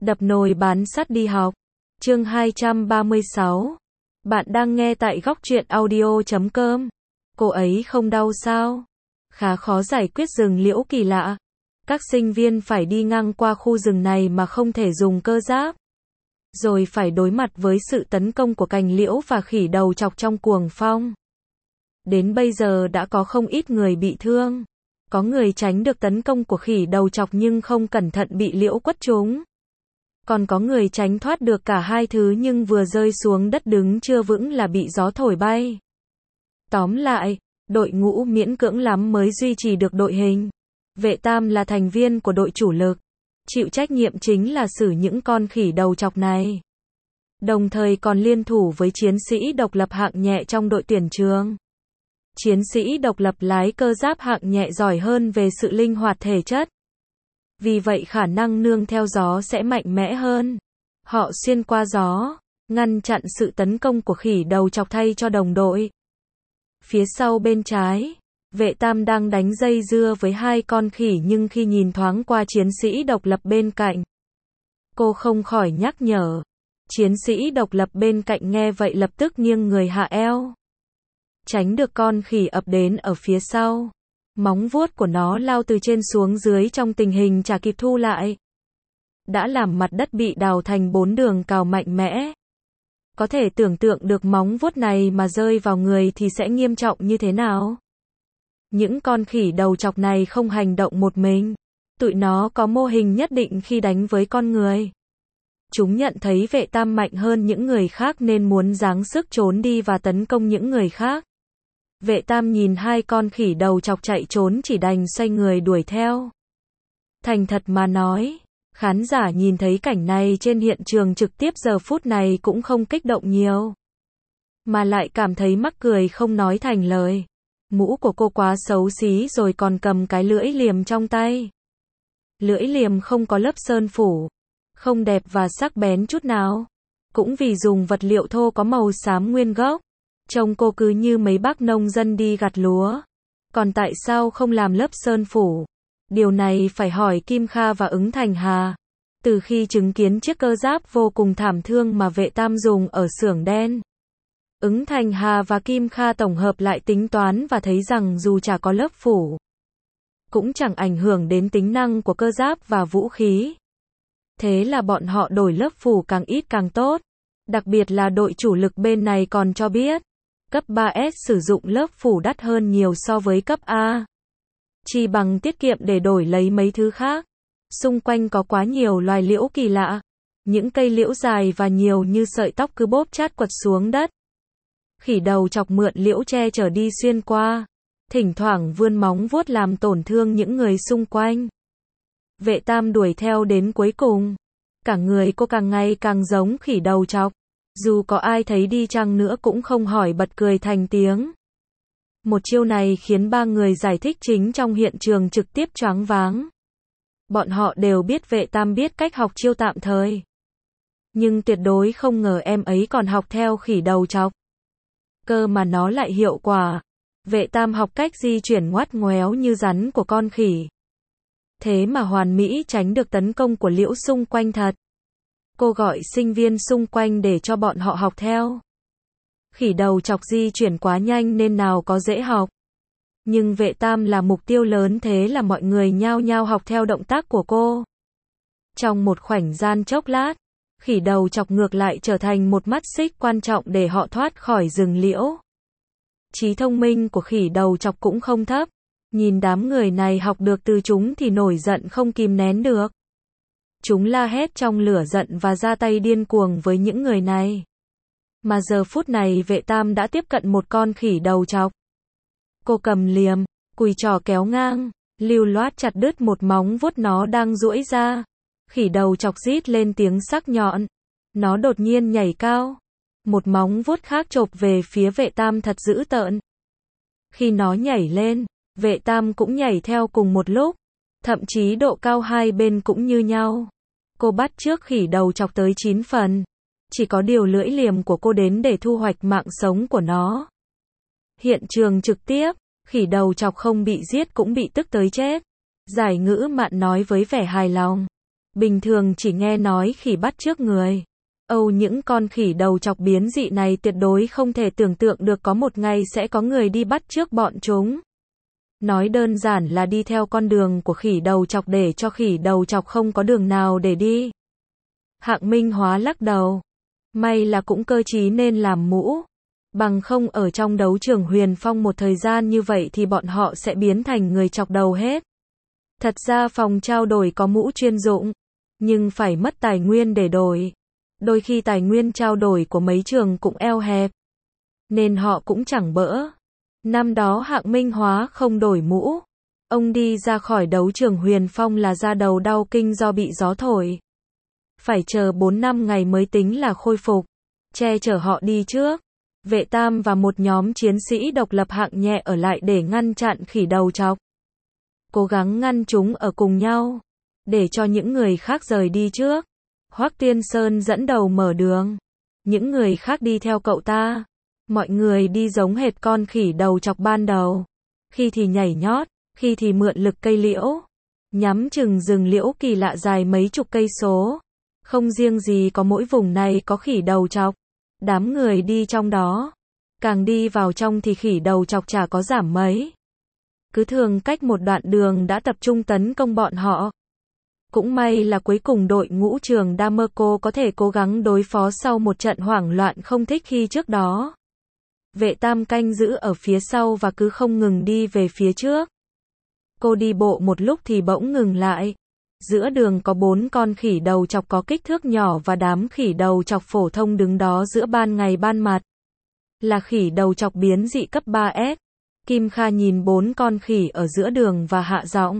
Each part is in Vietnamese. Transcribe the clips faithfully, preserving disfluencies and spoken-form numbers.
Đập nồi bán sắt đi học. Chương hai trăm ba mươi sáu. Bạn đang nghe tại góc truyện audio chấm com. Cô ấy không đau sao? Khá khó giải quyết rừng liễu kỳ lạ. Các sinh viên phải đi ngang qua khu rừng này mà không thể dùng cơ giáp. Rồi phải đối mặt với sự tấn công của cành liễu và khỉ đầu chọc trong cuồng phong. Đến bây giờ đã có không ít người bị thương. Có người tránh được tấn công của khỉ đầu chọc nhưng không cẩn thận bị liễu quất trúng. Còn có người tránh thoát được cả hai thứ nhưng vừa rơi xuống đất đứng chưa vững là bị gió thổi bay. Tóm lại, đội ngũ miễn cưỡng lắm mới duy trì được đội hình. Vệ Tam là thành viên của đội chủ lực, chịu trách nhiệm chính là xử những con khỉ đầu chọc này. Đồng thời còn liên thủ với chiến sĩ độc lập hạng nhẹ trong đội tuyển trường. Chiến sĩ độc lập lái cơ giáp hạng nhẹ giỏi hơn về sự linh hoạt thể chất. Vì vậy khả năng nương theo gió sẽ mạnh mẽ hơn. Họ xuyên qua gió, ngăn chặn sự tấn công của khỉ đầu chọc thay cho đồng đội. Phía sau bên trái, Vệ Tam đang đánh dây dưa với hai con khỉ nhưng khi nhìn thoáng qua chiến sĩ độc lập bên cạnh, cô không khỏi nhắc nhở. Chiến sĩ độc lập bên cạnh nghe vậy lập tức nghiêng người hạ eo, tránh được con khỉ ập đến ở phía sau. Móng vuốt của nó lao từ trên xuống dưới trong tình hình chả kịp thu lại. Đã làm mặt đất bị đào thành bốn đường cào mạnh mẽ. Có thể tưởng tượng được móng vuốt này mà rơi vào người thì sẽ nghiêm trọng như thế nào. Những con khỉ đầu chọc này không hành động một mình. Tụi nó có mô hình nhất định khi đánh với con người. Chúng nhận thấy Vệ Tam mạnh hơn những người khác nên muốn giáng sức trốn đi và tấn công những người khác. Vệ Tam nhìn hai con khỉ đầu chọc chạy trốn chỉ đành xoay người đuổi theo. Thành thật mà nói, khán giả nhìn thấy cảnh này trên hiện trường trực tiếp giờ phút này cũng không kích động nhiều. Mà lại cảm thấy mắc cười không nói thành lời. Mũ của cô quá xấu xí rồi còn cầm cái lưỡi liềm trong tay. Lưỡi liềm không có lớp sơn phủ, không đẹp và sắc bén chút nào. Cũng vì dùng vật liệu thô có màu xám nguyên gốc. Trông cô cứ như mấy bác nông dân đi gặt lúa. Còn tại sao không làm lớp sơn phủ? Điều này phải hỏi Kim Kha và Ứng Thành Hà. Từ khi chứng kiến chiếc cơ giáp vô cùng thảm thương mà Vệ Tam dùng ở xưởng đen, Ứng Thành Hà và Kim Kha tổng hợp lại tính toán và thấy rằng dù chả có lớp phủ, cũng chẳng ảnh hưởng đến tính năng của cơ giáp và vũ khí. Thế là bọn họ đổi lớp phủ càng ít càng tốt. Đặc biệt là đội chủ lực bên này còn cho biết, cấp ba S sử dụng lớp phủ đắt hơn nhiều so với cấp A. Chỉ bằng tiết kiệm để đổi lấy mấy thứ khác. Xung quanh có quá nhiều loài liễu kỳ lạ. Những cây liễu dài và nhiều như sợi tóc cứ bóp chát quật xuống đất. Khỉ đầu chọc mượn liễu tre chở đi xuyên qua. Thỉnh thoảng vươn móng vuốt làm tổn thương những người xung quanh. Vệ Tam đuổi theo đến cuối cùng. Cả người cô càng ngày càng giống khỉ đầu chọc. Dù có ai thấy đi chăng nữa cũng không hỏi bật cười thành tiếng. Một chiêu này khiến ba người giải thích chính trong hiện trường trực tiếp choáng váng. Bọn họ đều biết Vệ Tam biết cách học chiêu tạm thời. Nhưng tuyệt đối không ngờ em ấy còn học theo khỉ đầu chọc. Cơ mà nó lại hiệu quả. Vệ Tam học cách di chuyển ngoắt ngoéo như rắn của con khỉ. Thế mà hoàn mỹ tránh được tấn công của liễu xung quanh thật. Cô gọi sinh viên xung quanh để cho bọn họ học theo. Khỉ đầu chọc di chuyển quá nhanh nên nào có dễ học. Nhưng Vệ Tam là mục tiêu lớn thế là mọi người nhao nhao học theo động tác của cô. Trong một khoảnh gian chốc lát, khỉ đầu chọc ngược lại trở thành một mắt xích quan trọng để họ thoát khỏi rừng liễu. Trí thông minh của khỉ đầu chọc cũng không thấp. Nhìn đám người này học được từ chúng thì nổi giận không kìm nén được. Chúng la hét trong lửa giận và ra tay điên cuồng với những người này. Mà giờ phút này Vệ Tam đã tiếp cận một con khỉ đầu chọc. Cô cầm liềm, cùi trò kéo ngang, lưu loát chặt đứt một móng vuốt nó đang duỗi ra. Khỉ đầu chọc rít lên tiếng sắc nhọn. Nó đột nhiên nhảy cao. Một móng vuốt khác chộp về phía Vệ Tam thật dữ tợn. Khi nó nhảy lên, Vệ Tam cũng nhảy theo cùng một lúc. Thậm chí độ cao hai bên cũng như nhau. Cô bắt trước khỉ đầu chọc tới chín phần. Chỉ có điều lưỡi liềm của cô đến để thu hoạch mạng sống của nó. Hiện trường trực tiếp, khỉ đầu chọc không bị giết cũng bị tức tới chết. Giải ngữ mạn nói với vẻ hài lòng. Bình thường chỉ nghe nói khỉ bắt chước người. Âu những con khỉ đầu chọc biến dị này tuyệt đối không thể tưởng tượng được có một ngày sẽ có người đi bắt chước bọn chúng. Nói đơn giản là đi theo con đường của khỉ đầu chọc để cho khỉ đầu chọc không có đường nào để đi. Hạng Minh Hóa lắc đầu. May là cũng cơ trí nên làm mũ. Bằng không ở trong đấu trường Huyền Phong một thời gian như vậy thì bọn họ sẽ biến thành người chọc đầu hết. Thật ra phòng trao đổi có mũ chuyên dụng, nhưng phải mất tài nguyên để đổi. Đôi khi tài nguyên trao đổi của mấy trường cũng eo hẹp, nên họ cũng chẳng bỡ. Năm đó Hạng Minh Hóa không đổi mũ. Ông đi ra khỏi đấu trường Huyền Phong là da đầu đau kinh do bị gió thổi. Phải chờ bốn năm ngày mới tính là khôi phục. Che chở họ đi trước. Vệ Tam và một nhóm chiến sĩ độc lập hạng nhẹ ở lại để ngăn chặn khỉ đầu chọc. Cố gắng ngăn chúng ở cùng nhau, để cho những người khác rời đi trước. Hoắc Tiên Sơn dẫn đầu mở đường. Những người khác đi theo cậu ta. Mọi người đi giống hệt con khỉ đầu chọc ban đầu. Khi thì nhảy nhót, khi thì mượn lực cây liễu. Nhắm chừng rừng liễu kỳ lạ dài mấy chục cây số. Không riêng gì có mỗi vùng này có khỉ đầu chọc. Đám người đi trong đó. Càng đi vào trong thì khỉ đầu chọc chả có giảm mấy. Cứ thường cách một đoạn đường đã tập trung tấn công bọn họ. Cũng may là cuối cùng đội ngũ trường Damerco có thể cố gắng đối phó sau một trận hoảng loạn không thích khi trước đó. Vệ Tam canh giữ ở phía sau và cứ không ngừng đi về phía trước. Cô đi bộ một lúc thì bỗng ngừng lại. Giữa đường có bốn con khỉ đầu chọc có kích thước nhỏ và đám khỉ đầu chọc phổ thông đứng đó giữa ban ngày ban mặt. Là khỉ đầu chọc biến dị cấp ba S. Kim Kha nhìn bốn con khỉ ở giữa đường và hạ giọng.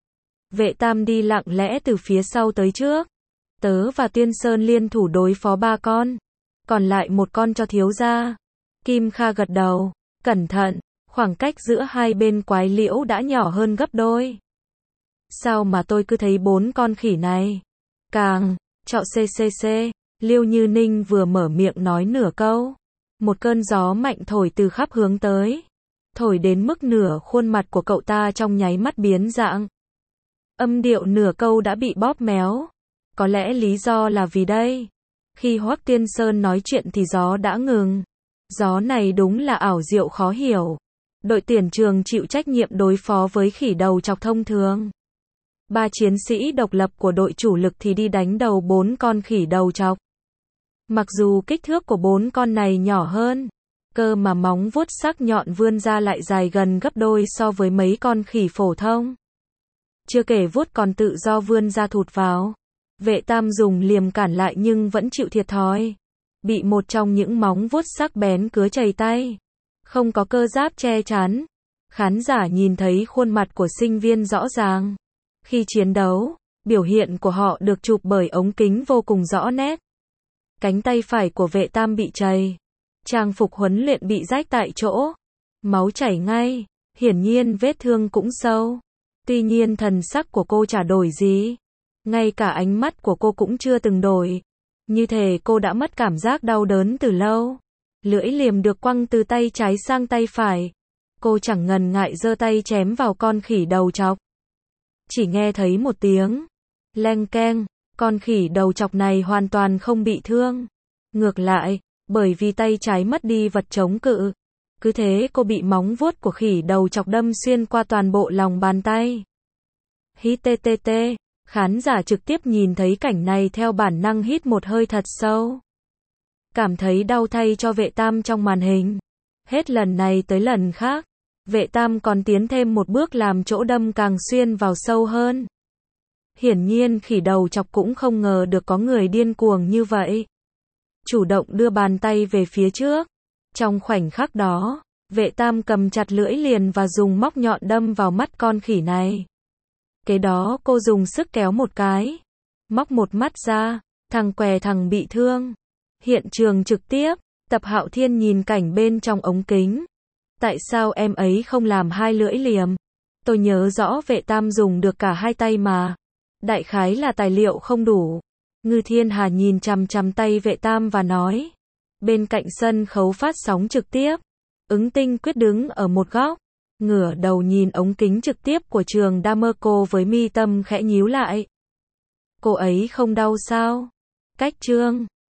Vệ Tam đi lặng lẽ từ phía sau tới trước. Tớ và Tiên Sơn liên thủ đối phó ba con. Còn lại một con cho thiếu gia. Kim Kha gật đầu. Cẩn thận, khoảng cách giữa hai bên quái liễu đã nhỏ hơn gấp đôi. Sao mà tôi cứ thấy bốn con khỉ này? Càng, trọ ccc, Liêu Như Ninh vừa mở miệng nói nửa câu. Một cơn gió mạnh thổi từ khắp hướng tới. Thổi đến mức nửa khuôn mặt của cậu ta trong nháy mắt biến dạng. Âm điệu nửa câu đã bị bóp méo. Có lẽ lý do là vì đây. Khi Hoắc Tiên Sơn nói chuyện thì gió đã ngừng. Gió này đúng là ảo diệu khó hiểu. Đội tuyển trường chịu trách nhiệm đối phó với khỉ đầu chọc thông thường. Ba chiến sĩ độc lập của đội chủ lực thì đi đánh đầu bốn con khỉ đầu chọc. Mặc dù kích thước của bốn con này nhỏ hơn, cơ mà móng vuốt sắc nhọn vươn ra lại dài gần gấp đôi so với mấy con khỉ phổ thông. Chưa kể vuốt còn tự do vươn ra thụt vào. Vệ Tam dùng liềm cản lại nhưng vẫn chịu thiệt thòi. Bị một trong những móng vuốt sắc bén cứa chày tay. Không có cơ giáp che chắn. Khán giả nhìn thấy khuôn mặt của sinh viên rõ ràng. Khi chiến đấu, biểu hiện của họ được chụp bởi ống kính vô cùng rõ nét. Cánh tay phải của Vệ Tam bị chày. Trang phục huấn luyện bị rách tại chỗ. Máu chảy ngay. Hiển nhiên vết thương cũng sâu. Tuy nhiên thần sắc của cô chả đổi gì. Ngay cả ánh mắt của cô cũng chưa từng đổi. Như thể cô đã mất cảm giác đau đớn từ lâu. Lưỡi liềm được quăng từ tay trái sang tay phải. Cô chẳng ngần ngại giơ tay chém vào con khỉ đầu chọc. Chỉ nghe thấy một tiếng leng keng, con khỉ đầu chọc này hoàn toàn không bị thương. Ngược lại, bởi vì tay trái mất đi vật chống cự. Cứ thế cô bị móng vuốt của khỉ đầu chọc đâm xuyên qua toàn bộ lòng bàn tay. Hít tê tê tê, khán giả trực tiếp nhìn thấy cảnh này theo bản năng hít một hơi thật sâu. Cảm thấy đau thay cho Vệ Tam trong màn hình. Hết lần này tới lần khác, Vệ Tam còn tiến thêm một bước làm chỗ đâm càng xuyên vào sâu hơn. Hiển nhiên khỉ đầu chọc cũng không ngờ được có người điên cuồng như vậy. Chủ động đưa bàn tay về phía trước. Trong khoảnh khắc đó, Vệ Tam cầm chặt lưỡi liềm và dùng móc nhọn đâm vào mắt con khỉ này. Kế đó cô dùng sức kéo một cái. Móc một mắt ra, thằng què thằng bị thương. Hiện trường trực tiếp, Tập Hạo Thiên nhìn cảnh bên trong ống kính. Tại sao em ấy không làm hai lưỡi liềm? Tôi nhớ rõ Vệ Tam dùng được cả hai tay mà. Đại khái là tài liệu không đủ. Ngư Thiên Hà nhìn chằm chằm tay Vệ Tam và nói. Bên cạnh sân khấu phát sóng trực tiếp, Ứng Tinh Quyết đứng ở một góc, ngửa đầu nhìn ống kính trực tiếp của trường Damerco với mi tâm khẽ nhíu lại. Cô ấy không đau sao? Cách chương